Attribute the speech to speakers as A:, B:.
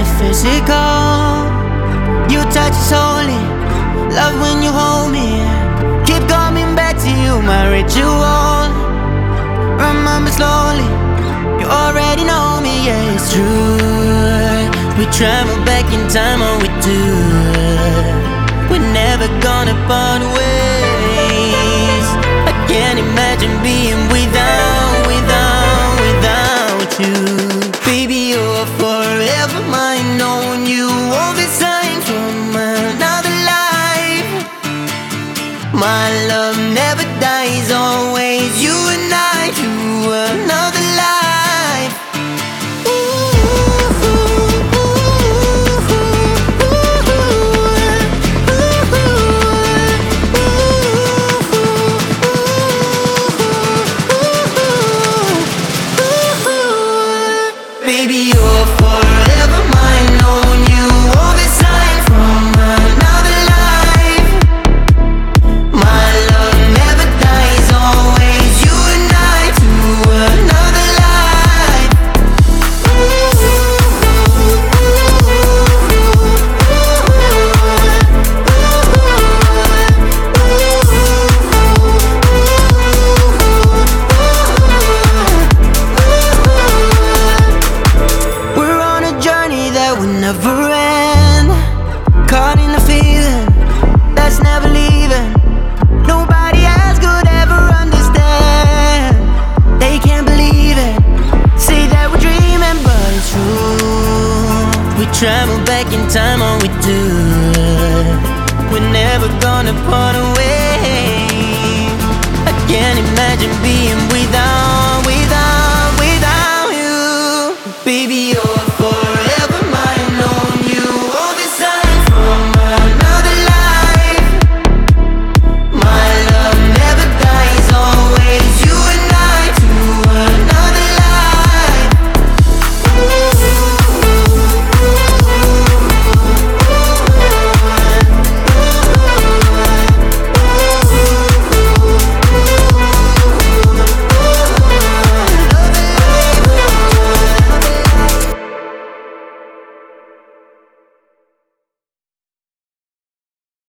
A: physical. You touch is holy, love when you hold me. Keep coming back to you, my ritual. Remember slowly, you already know me, yeah, it's true. We travel back in time, all we do. We're never gonna part ways. I can't imagine being without you. Baby, you're forever mine, knowing you all the sign from another life. My love never dies, always you and I through another